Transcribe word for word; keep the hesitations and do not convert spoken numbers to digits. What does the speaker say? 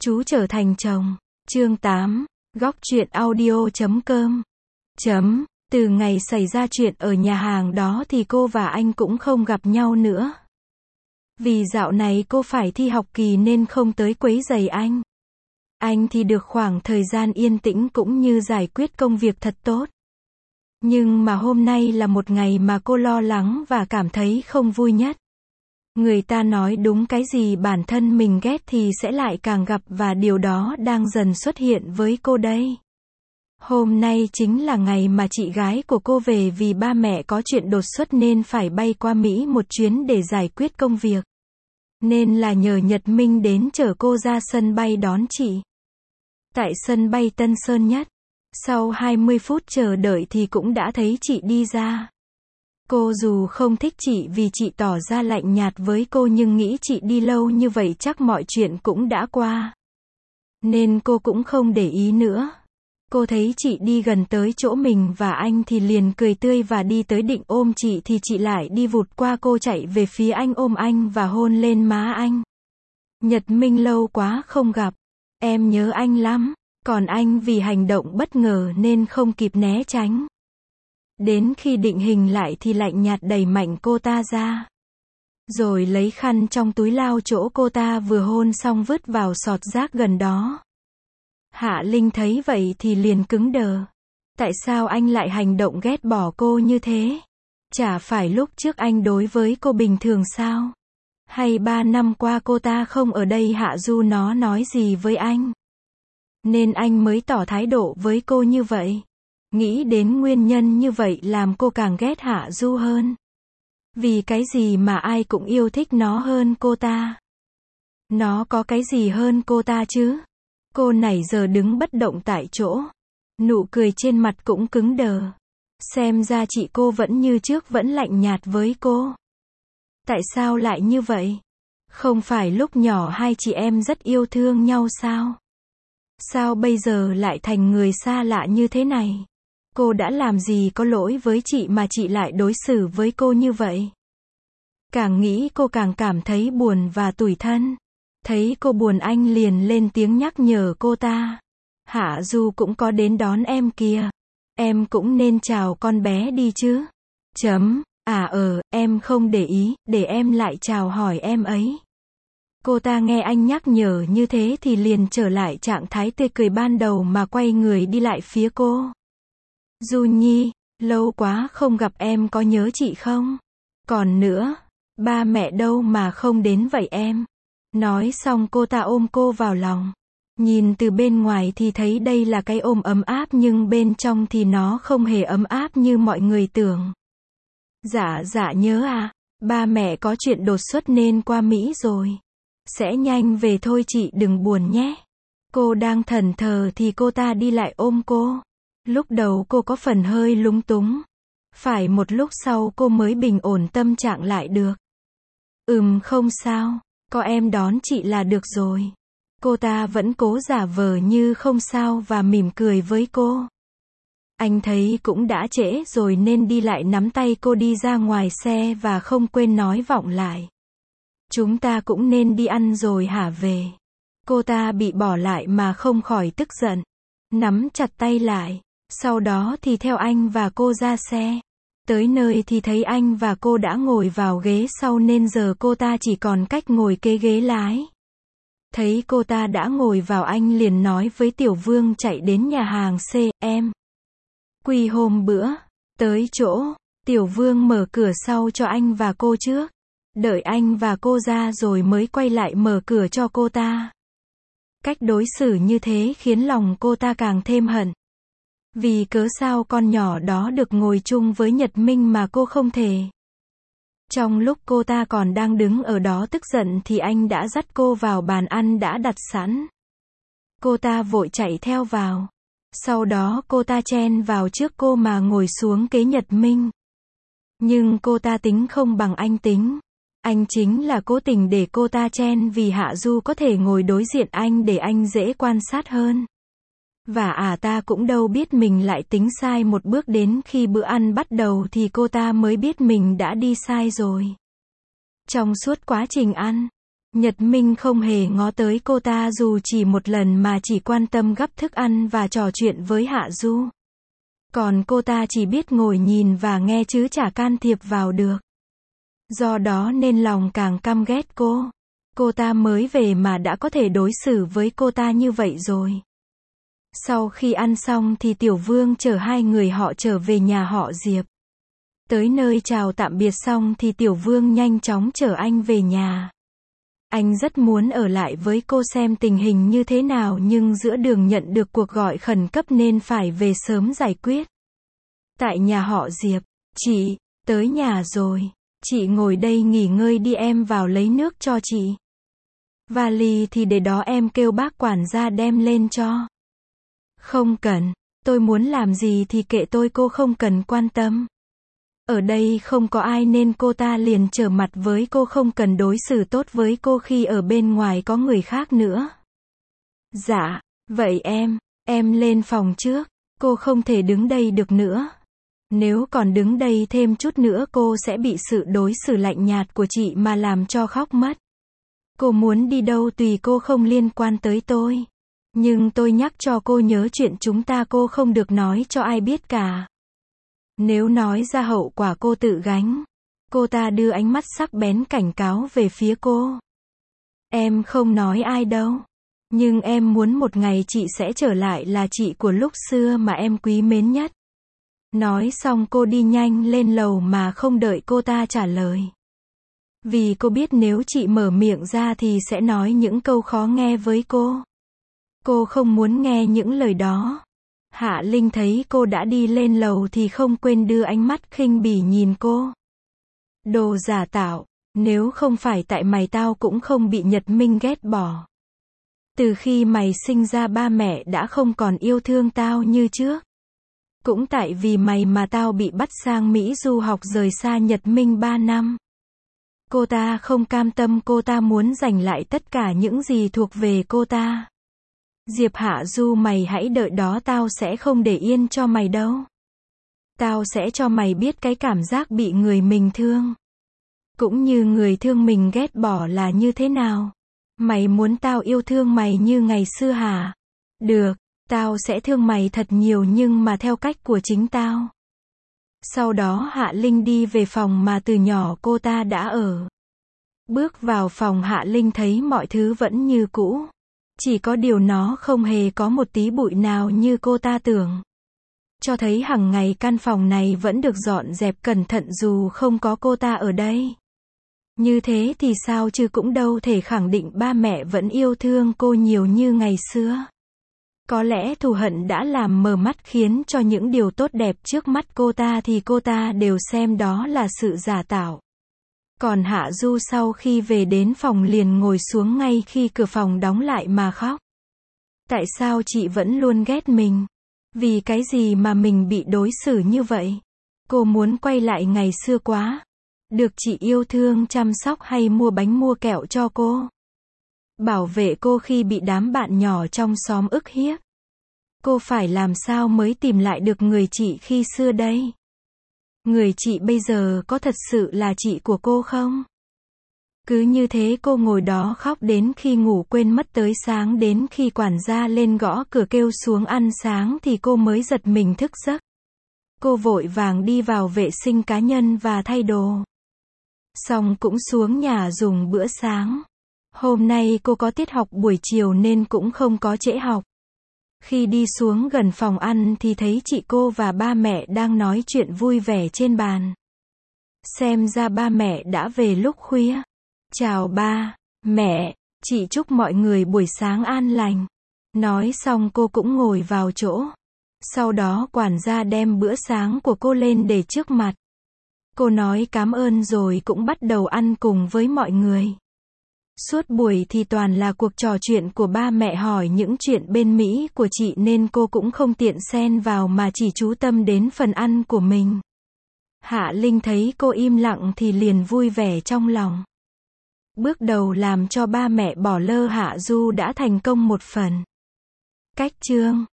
Chú trở thành chồng. Chương tám. Góc truyện audio chấm com. Chấm. Từ ngày xảy ra chuyện ở nhà hàng đó thì cô và anh cũng không gặp nhau nữa. Vì dạo này cô phải thi học kỳ nên không tới quấy rầy anh. Anh thì được khoảng thời gian yên tĩnh cũng như giải quyết công việc thật tốt. Nhưng mà hôm nay là một ngày mà cô lo lắng và cảm thấy không vui nhất. Người ta nói đúng cái gì bản thân mình ghét thì sẽ lại càng gặp, và điều đó đang dần xuất hiện với cô đây. Hôm nay chính là ngày mà chị gái của cô về vì ba mẹ có chuyện đột xuất nên phải bay qua Mỹ một chuyến để giải quyết công việc. Nên là nhờ Nhật Minh đến chở cô ra sân bay đón chị. Tại sân bay Tân Sơn Nhất, sau hai mươi phút chờ đợi thì cũng đã thấy chị đi ra. Cô dù không thích chị vì chị tỏ ra lạnh nhạt với cô, nhưng nghĩ chị đi lâu như vậy chắc mọi chuyện cũng đã qua. Nên cô cũng không để ý nữa. Cô thấy chị đi gần tới chỗ mình và anh thì liền cười tươi và đi tới định ôm chị thì chị lại đi vụt qua cô, chạy về phía anh, ôm anh và hôn lên má anh. Nhật Minh, lâu quá không gặp. Em nhớ anh lắm. Còn anh vì hành động bất ngờ nên không kịp né tránh. Đến khi định hình lại thì lạnh nhạt đẩy mạnh cô ta ra. Rồi lấy khăn trong túi lao chỗ cô ta vừa hôn xong vứt vào sọt rác gần đó. Hạ Linh thấy vậy thì liền cứng đờ. Tại sao anh lại hành động ghét bỏ cô như thế? Chả phải lúc trước anh đối với cô bình thường sao? Hay ba năm qua cô ta không ở đây Hạ Du nó nói gì với anh? Nên anh mới tỏ thái độ với cô như vậy. Nghĩ đến nguyên nhân như vậy làm cô càng ghét Hạ Du hơn. Vì cái gì mà ai cũng yêu thích nó hơn cô ta? Nó có cái gì hơn cô ta chứ? Cô nãy giờ đứng bất động tại chỗ. Nụ cười trên mặt cũng cứng đờ. Xem ra chị cô vẫn như trước, vẫn lạnh nhạt với cô. Tại sao lại như vậy? Không phải lúc nhỏ hai chị em rất yêu thương nhau sao? Sao bây giờ lại thành người xa lạ như thế này? Cô đã làm gì có lỗi với chị mà chị lại đối xử với cô như vậy? Càng nghĩ cô càng cảm thấy buồn và tủi thân. Thấy cô buồn anh liền lên tiếng nhắc nhở cô ta. Hạ Du cũng có đến đón em kìa. Em cũng nên chào con bé đi chứ. Chấm. À ờ, em không để ý, để em lại chào hỏi em ấy. Cô ta nghe anh nhắc nhở như thế thì liền trở lại trạng thái tươi cười ban đầu mà quay người đi lại phía cô. Du Nhi, lâu quá không gặp, em có nhớ chị không? Còn nữa, ba mẹ đâu mà không đến vậy em? Nói xong cô ta ôm cô vào lòng. Nhìn từ bên ngoài thì thấy đây là cái ôm ấm áp, nhưng bên trong thì nó không hề ấm áp như mọi người tưởng. Dạ dạ nhớ à, ba mẹ có chuyện đột xuất nên qua Mỹ rồi. Sẽ nhanh về thôi, chị đừng buồn nhé. Cô đang thẫn thờ thì cô ta đi lại ôm cô. Lúc đầu cô có phần hơi lúng túng. Phải một lúc sau cô mới bình ổn tâm trạng lại được. Ừm, không sao, có em đón chị là được rồi. Cô ta vẫn cố giả vờ như không sao và mỉm cười với cô. Anh thấy cũng đã trễ rồi nên đi lại nắm tay cô đi ra ngoài xe và không quên nói vọng lại. Chúng ta cũng nên đi ăn rồi hả về. Cô ta bị bỏ lại mà không khỏi tức giận. Nắm chặt tay lại. Sau đó thì theo anh và cô ra xe. Tới nơi thì thấy anh và cô đã ngồi vào ghế sau nên giờ cô ta chỉ còn cách ngồi kế ghế lái. Thấy cô ta đã ngồi vào, anh liền nói với Tiểu Vương chạy đến nhà hàng C, em. Quy hôm bữa. Tới chỗ, Tiểu Vương mở cửa sau cho anh và cô trước. Đợi anh và cô ra rồi mới quay lại mở cửa cho cô ta. Cách đối xử như thế khiến lòng cô ta càng thêm hận. Vì cớ sao con nhỏ đó được ngồi chung với Nhật Minh mà cô không thể. Trong lúc cô ta còn đang đứng ở đó tức giận thì anh đã dắt cô vào bàn ăn đã đặt sẵn. Cô ta vội chạy theo vào. Sau đó cô ta chen vào trước cô mà ngồi xuống kế Nhật Minh. Nhưng cô ta tính không bằng anh tính. Anh chính là cố tình để cô ta chen vì Hạ Du có thể ngồi đối diện anh để anh dễ quan sát hơn. Và à ta cũng đâu biết mình lại tính sai một bước, đến khi bữa ăn bắt đầu thì cô ta mới biết mình đã đi sai rồi. Trong suốt quá trình ăn, Nhật Minh không hề ngó tới cô ta dù chỉ một lần mà chỉ quan tâm gắp thức ăn và trò chuyện với Hạ Du. Còn cô ta chỉ biết ngồi nhìn và nghe chứ chả can thiệp vào được. Do đó nên lòng càng căm ghét cô. Cô ta mới về mà đã có thể đối xử với cô ta như vậy rồi. Sau khi ăn xong thì Tiểu Vương chở hai người họ trở về nhà họ Diệp. Tới nơi chào tạm biệt xong thì Tiểu Vương nhanh chóng chở anh về nhà. Anh rất muốn ở lại với cô xem tình hình như thế nào nhưng giữa đường nhận được cuộc gọi khẩn cấp nên phải về sớm giải quyết. Tại nhà họ Diệp, chị, tới nhà rồi. Chị ngồi đây nghỉ ngơi đi, em vào lấy nước cho chị. Vali thì để đó, em kêu bác quản gia đem lên cho. Không cần, tôi muốn làm gì thì kệ tôi, cô không cần quan tâm. Ở đây không có ai nên cô ta liền trở mặt với cô, không cần đối xử tốt với cô khi ở bên ngoài có người khác nữa. Dạ, vậy em, em lên phòng trước, cô không thể đứng đây được nữa. Nếu còn đứng đây thêm chút nữa cô sẽ bị sự đối xử lạnh nhạt của chị mà làm cho khóc mất. Cô muốn đi đâu tùy cô, không liên quan tới tôi. Nhưng tôi nhắc cho cô nhớ chuyện chúng ta cô không được nói cho ai biết cả. Nếu nói ra hậu quả cô tự gánh. Cô ta đưa ánh mắt sắc bén cảnh cáo về phía cô. Em không nói ai đâu. Nhưng em muốn một ngày chị sẽ trở lại là chị của lúc xưa mà em quý mến nhất. Nói xong cô đi nhanh lên lầu mà không đợi cô ta trả lời. Vì cô biết nếu chị mở miệng ra thì sẽ nói những câu khó nghe với cô. Cô không muốn nghe những lời đó. Hạ Linh thấy cô đã đi lên lầu thì không quên đưa ánh mắt khinh bỉ nhìn cô. Đồ giả tạo, nếu không phải tại mày tao cũng không bị Nhật Minh ghét bỏ. Từ khi mày sinh ra ba mẹ đã không còn yêu thương tao như trước. Cũng tại vì mày mà tao bị bắt sang Mỹ du học rời xa Nhật Minh ba năm. Cô ta không cam tâm, cô ta muốn giành lại tất cả những gì thuộc về cô ta. Diệp Hạ Du, mày hãy đợi đó, tao sẽ không để yên cho mày đâu. Tao sẽ cho mày biết cái cảm giác bị người mình thương. Cũng như người thương mình ghét bỏ là như thế nào. Mày muốn tao yêu thương mày như ngày xưa hả? Được, tao sẽ thương mày thật nhiều nhưng mà theo cách của chính tao. Sau đó Hạ Linh đi về phòng mà từ nhỏ cô ta đã ở. Bước vào phòng, Hạ Linh thấy mọi thứ vẫn như cũ. Chỉ có điều nó không hề có một tí bụi nào như cô ta tưởng. Cho thấy hàng ngày căn phòng này vẫn được dọn dẹp cẩn thận dù không có cô ta ở đây. Như thế thì sao chứ cũng đâu thể khẳng định ba mẹ vẫn yêu thương cô nhiều như ngày xưa. Có lẽ thù hận đã làm mờ mắt khiến cho những điều tốt đẹp trước mắt cô ta thì cô ta đều xem đó là sự giả tạo. Còn Hạ Du sau khi về đến phòng liền ngồi xuống ngay khi cửa phòng đóng lại mà khóc. Tại sao chị vẫn luôn ghét mình? Vì cái gì mà mình bị đối xử như vậy? Cô muốn quay lại ngày xưa quá. Được chị yêu thương chăm sóc hay mua bánh mua kẹo cho cô. Bảo vệ cô khi bị đám bạn nhỏ trong xóm ức hiếp. Cô phải làm sao mới tìm lại được người chị khi xưa đây? Người chị bây giờ có thật sự là chị của cô không? Cứ như thế cô ngồi đó khóc đến khi ngủ quên mất tới sáng, đến khi quản gia lên gõ cửa kêu xuống ăn sáng thì cô mới giật mình thức giấc. Cô vội vàng đi vào vệ sinh cá nhân và thay đồ. Xong cũng xuống nhà dùng bữa sáng. Hôm nay cô có tiết học buổi chiều nên cũng không có trễ học. Khi đi xuống gần phòng ăn thì thấy chị cô và ba mẹ đang nói chuyện vui vẻ trên bàn. Xem ra ba mẹ đã về lúc khuya. Chào ba, mẹ, chị chúc mọi người buổi sáng an lành. Nói xong cô cũng ngồi vào chỗ. Sau đó quản gia đem bữa sáng của cô lên để trước mặt. Cô nói cảm ơn rồi cũng bắt đầu ăn cùng với mọi người. Suốt buổi thì toàn là cuộc trò chuyện của ba mẹ, hỏi những chuyện bên Mỹ của chị nên cô cũng không tiện xen vào mà chỉ chú tâm đến phần ăn của mình. Hạ Linh thấy cô im lặng thì liền vui vẻ trong lòng. Bước đầu làm cho ba mẹ bỏ lơ Hạ Du đã thành công một phần. Cách chương